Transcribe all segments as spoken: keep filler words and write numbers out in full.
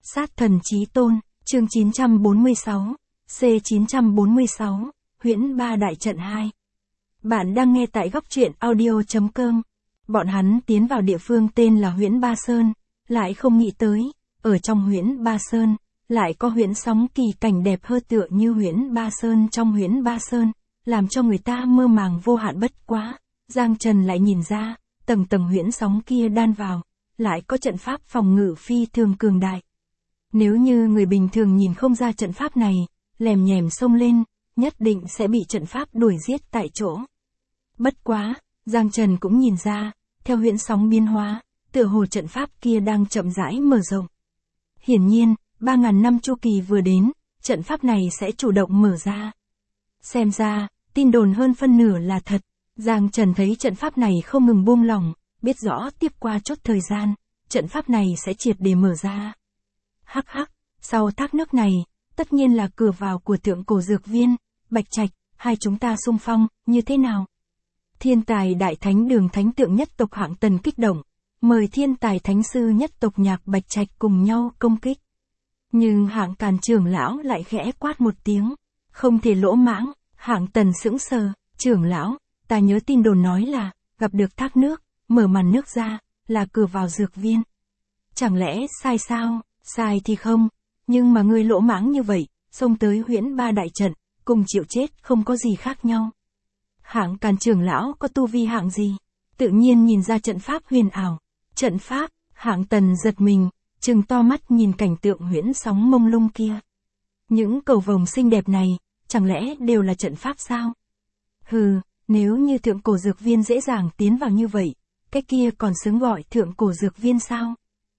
Sát thần chí tôn, chương chín trăm bốn mươi sáu, C chín trăm bốn mươi sáu, huyễn ba đại trận hai. Bạn đang nghe tại góc truyện audio.com. Bọn hắn tiến vào địa phương tên là huyễn Ba Sơn, lại không nghĩ tới, ở trong huyễn Ba Sơn, lại có huyễn sóng kỳ cảnh đẹp hơn tựa như huyễn Ba Sơn trong huyễn Ba Sơn, làm cho người ta mơ màng vô hạn bất quá. Giang Trần lại nhìn ra, tầng tầng huyễn sóng kia đan vào, lại có trận pháp phòng ngự phi thường cường đại. Nếu như người bình thường nhìn không ra trận pháp này, lèm nhèm xông lên, nhất định sẽ bị trận pháp đuổi giết tại chỗ. Bất quá, Giang Trần cũng nhìn ra, theo huyễn sóng biến hóa, tựa hồ trận pháp kia đang chậm rãi mở rộng. Hiển nhiên, ba ngàn năm chu kỳ vừa đến, trận pháp này sẽ chủ động mở ra. Xem ra, tin đồn hơn phân nửa là thật. Giang Trần thấy trận pháp này không ngừng buông lỏng, biết rõ tiếp qua chốt thời gian, trận pháp này sẽ triệt để mở ra. Hắc hắc, sau thác nước này, tất nhiên là cửa vào của thượng cổ dược viên, Bạch Trạch, hai chúng ta xung phong, như thế nào? Thiên tài đại thánh đường thánh tượng nhất tộc Hạng Tần kích động, mời thiên tài thánh sư nhất tộc Nhạc Bạch Trạch cùng nhau công kích. Nhưng Hạng Càn trưởng lão lại khẽ quát một tiếng, không thể lỗ mãng. Hạng Tần sững sờ, trưởng lão, ta nhớ tin đồn nói là, gặp được thác nước, mở màn nước ra, là cửa vào dược viên. Chẳng lẽ sai sao? Sai thì không, nhưng mà ngươi lỗ mãng như vậy, xông tới huyễn ba đại trận, cùng chịu chết không có gì khác nhau. Hạng Càn trưởng lão có tu vi hạng gì? Tự nhiên nhìn ra trận pháp huyền ảo. Trận pháp, Hạng Tần giật mình, trừng to mắt nhìn cảnh tượng huyễn sóng mông lung kia. Những cầu vồng xinh đẹp này, chẳng lẽ đều là trận pháp sao? Hừ, nếu như thượng cổ dược viên dễ dàng tiến vào như vậy, cái kia còn xứng gọi thượng cổ dược viên sao?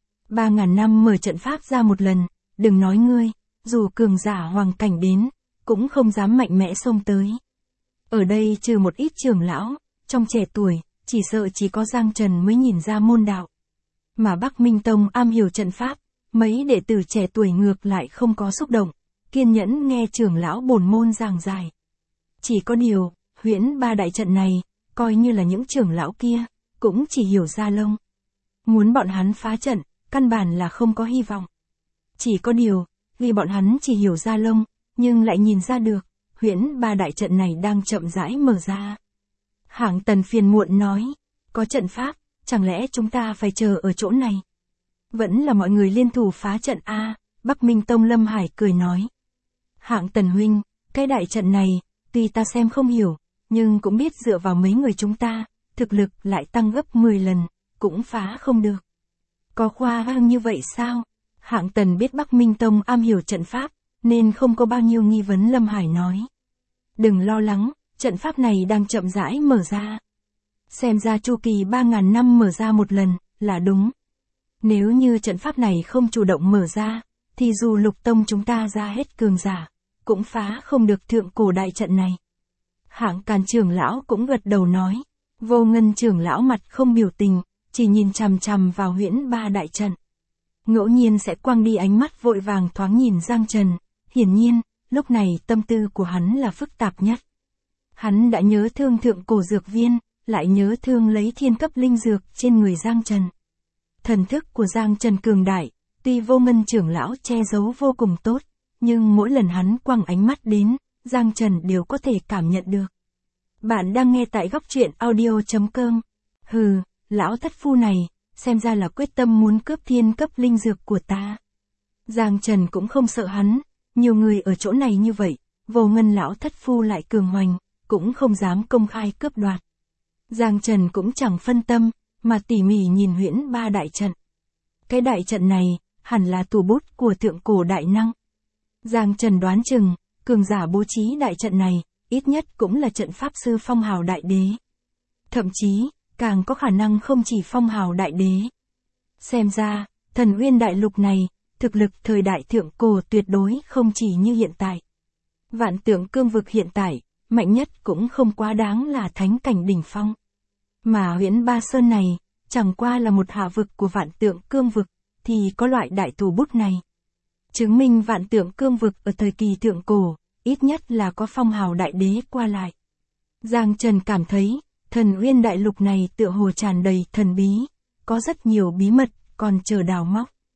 Ba ngàn năm mở trận pháp ra một lần, đừng nói ngươi, dù cường giả hoàng cảnh đến, cũng không dám mạnh mẽ xông tới. Ở đây trừ một ít trưởng lão, trong trẻ tuổi, chỉ sợ chỉ có Giang Trần mới nhìn ra môn đạo. Mà Bắc Minh Tông am hiểu trận pháp, mấy đệ tử trẻ tuổi ngược lại không có xúc động, kiên nhẫn nghe trưởng lão bổn môn giảng giải. Chỉ có điều, huyễn ba đại trận này, coi như là những trưởng lão kia, cũng chỉ hiểu ra lông. Muốn bọn hắn phá trận, căn bản là không có hy vọng. Chỉ có điều, vì bọn hắn chỉ hiểu ra lông, nhưng lại nhìn ra được, huyễn ba đại trận này đang chậm rãi mở ra. Hạng Tần phiền muộn nói, có trận pháp, chẳng lẽ chúng ta phải chờ ở chỗ này? Vẫn là mọi người liên thủ phá trận a. Bắc Minh Tông Lâm Hải cười nói. Hạng Tần huynh, cái đại trận này, tuy ta xem không hiểu, nhưng cũng biết dựa vào mấy người chúng ta, thực lực lại tăng gấp mười lần, cũng phá không được. Có khoa trương như vậy sao? Hạng Tần biết Bắc Minh Tông am hiểu trận pháp, nên không có bao nhiêu nghi vấn. Lâm Hải nói. Đừng lo lắng, trận pháp này đang chậm rãi mở ra. Xem ra chu kỳ ba ngàn năm mở ra một lần, là đúng. Nếu như trận pháp này không chủ động mở ra, thì dù Lục Tông chúng ta ra hết cường giả, cũng phá không được thượng cổ đại trận này. Hạng Càn trưởng lão cũng gật đầu nói. Vô Ngân trưởng lão mặt không biểu tình, chỉ nhìn chằm chằm vào huyễn ba đại trận. Ngẫu nhiên sẽ quăng đi ánh mắt vội vàng thoáng nhìn Giang Trần, hiển nhiên, lúc này tâm tư của hắn là phức tạp nhất. Hắn đã nhớ thương thượng cổ dược viên, lại nhớ thương lấy thiên cấp linh dược trên người Giang Trần. Thần thức của Giang Trần cường đại, tuy Vô Ngân trưởng lão che giấu vô cùng tốt, nhưng mỗi lần hắn quăng ánh mắt đến, Giang Trần đều có thể cảm nhận được. Bạn đang nghe tại góc truyện audio.com. Hừ, lão thất phu này, xem ra là quyết tâm muốn cướp thiên cấp linh dược của ta. Giang Trần cũng không sợ hắn, nhiều người ở chỗ này như vậy, Vô Ngân lão thất phu lại cường hoành, cũng không dám công khai cướp đoạt. Giang Trần cũng chẳng phân tâm, mà tỉ mỉ nhìn huyễn ba đại trận. Cái đại trận này, hẳn là thủ bút của thượng cổ đại năng. Giang Trần đoán chừng, cường giả bố trí đại trận này, ít nhất cũng là trận pháp sư phong hào đại đế. Thậm chí, càng có khả năng không chỉ phong hào đại đế. Xem ra, Thần Uyên đại lục này, thực lực thời đại thượng cổ tuyệt đối không chỉ như hiện tại. Vạn Tượng Cương vực hiện tại, mạnh nhất cũng không quá đáng là thánh cảnh đỉnh phong. Mà huyễn Ba Sơn này, chẳng qua là một hạ vực của Vạn Tượng Cương vực, thì có loại đại thủ bút này. Chứng minh Vạn Tượng Cương vực ở thời kỳ thượng cổ, ít nhất là có phong hào đại đế qua lại. Giang Trần cảm thấy, Thần Uyên đại lục này tựa hồ tràn đầy thần bí, có rất nhiều bí mật, còn chờ đào móc.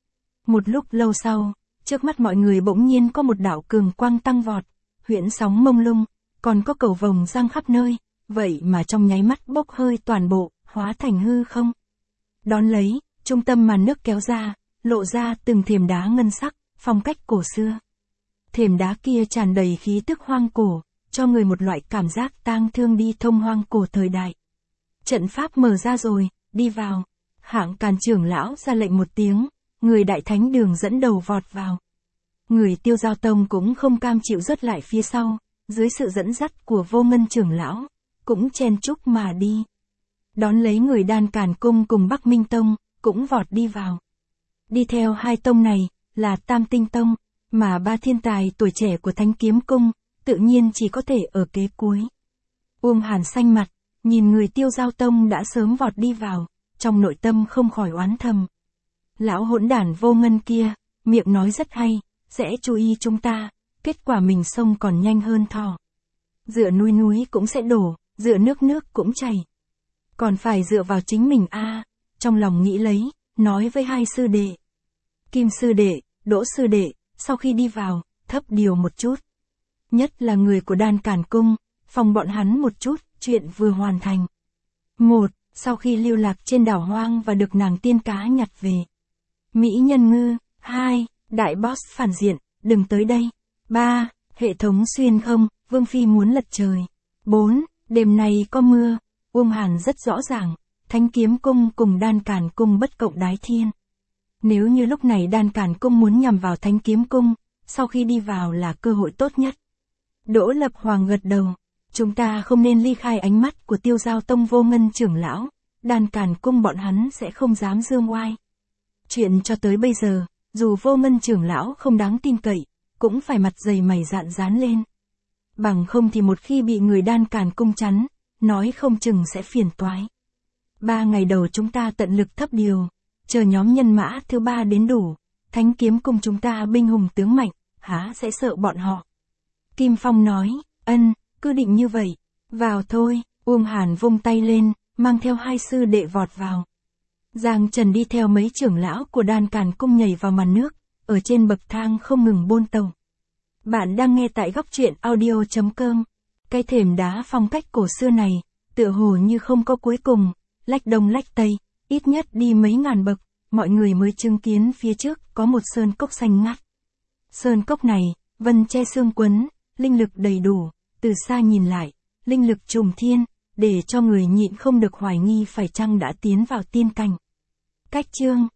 Một lúc lâu sau, trước mắt mọi người bỗng nhiên có một đạo cường quang tăng vọt, huyễn sóng mông lung, còn có cầu vồng giăng khắp nơi, vậy mà trong nháy mắt bốc hơi toàn bộ, hóa thành hư không. Đón lấy, trung tâm màn nước kéo ra, lộ ra từng thềm đá ngân sắc, phong cách cổ xưa. Thềm đá kia tràn đầy khí tức hoang cổ, cho người một loại cảm giác tang thương đi thông hoang cổ thời đại. Trận pháp mở ra rồi, đi vào. Hạng Càn trưởng lão ra lệnh một tiếng, người đại thánh đường dẫn đầu vọt vào. Người Tiêu Giao Tông cũng không cam chịu rớt lại phía sau, dưới sự dẫn dắt của Vô Ngân trưởng lão, cũng chen chúc mà đi. Đón lấy người Đan Càn Cung cùng Bắc Minh Tông, cũng vọt đi vào. Đi theo hai tông này, là Tam Tinh Tông, mà ba thiên tài tuổi trẻ của Thánh Kiếm Cung, tự nhiên chỉ có thể ở kế cuối. Uông Hàn xanh mặt, nhìn người Tiêu Giao Tông đã sớm vọt đi vào, trong nội tâm không khỏi oán thầm. Lão hỗn đản Vô Ngân kia, miệng nói rất hay, sẽ chú ý chúng ta, kết quả mình xông còn nhanh hơn thỏ. Dựa núi núi cũng sẽ đổ, dựa nước nước cũng chảy. Còn phải dựa vào chính mình a, trong lòng nghĩ lấy, nói với hai sư đệ. Kim sư đệ, Đỗ sư đệ, sau khi đi vào, thấp điều một chút. Nhất là người của Đan Càn Cung, phòng bọn hắn một chút, chuyện vừa hoàn thành. Một, sau khi lưu lạc trên đảo hoang và được nàng tiên cá nhặt về. Mỹ nhân ngư. Hai, đại boss phản diện, đừng tới đây. Ba, hệ thống xuyên không, Vương Phi muốn lật trời. Bốn, đêm nay có mưa. Uông Hàn rất rõ ràng, Thánh Kiếm Cung cùng Đan Càn Cung bất cộng đái thiên. Nếu như lúc này Đan Càn Cung muốn nhằm vào Thánh Kiếm Cung, sau khi đi vào là cơ hội tốt nhất. Đỗ Lập Hoàng gật đầu, chúng ta không nên ly khai ánh mắt của Tiêu Giao Tông Vô Ngân trưởng lão, Đan Càn Cung bọn hắn sẽ không dám dương oai. Chuyện cho tới bây giờ, dù Vô Ngân trưởng lão không đáng tin cậy, cũng phải mặt dày mày dạn dán lên. Bằng không thì một khi bị người Đan Càn Cung chắn, nói không chừng sẽ phiền toái. Ba ngày đầu chúng ta tận lực thấp điều, chờ nhóm nhân mã thứ ba đến đủ, Thánh Kiếm Cung chúng ta binh hùng tướng mạnh, há sẽ sợ bọn họ. Kim Phong nói, ân, cứ định như vậy, vào thôi. Uông Hàn vung tay lên, mang theo hai sư đệ vọt vào. Giang Trần đi theo mấy trưởng lão của Đan Càn Cung nhảy vào màn nước, ở trên bậc thang không ngừng bôn tàu. Bạn đang nghe tại góc truyện audio chấm com. Cái thềm đá phong cách cổ xưa này, tựa hồ như không có cuối cùng, lách đông lách tây, ít nhất đi mấy ngàn bậc, mọi người mới chứng kiến phía trước có một sơn cốc xanh ngắt. Sơn cốc này, vân che sương quấn, linh lực đầy đủ, từ xa nhìn lại, linh lực trùng thiên, để cho người nhịn không được hoài nghi phải chăng đã tiến vào tiên cảnh. Cách chương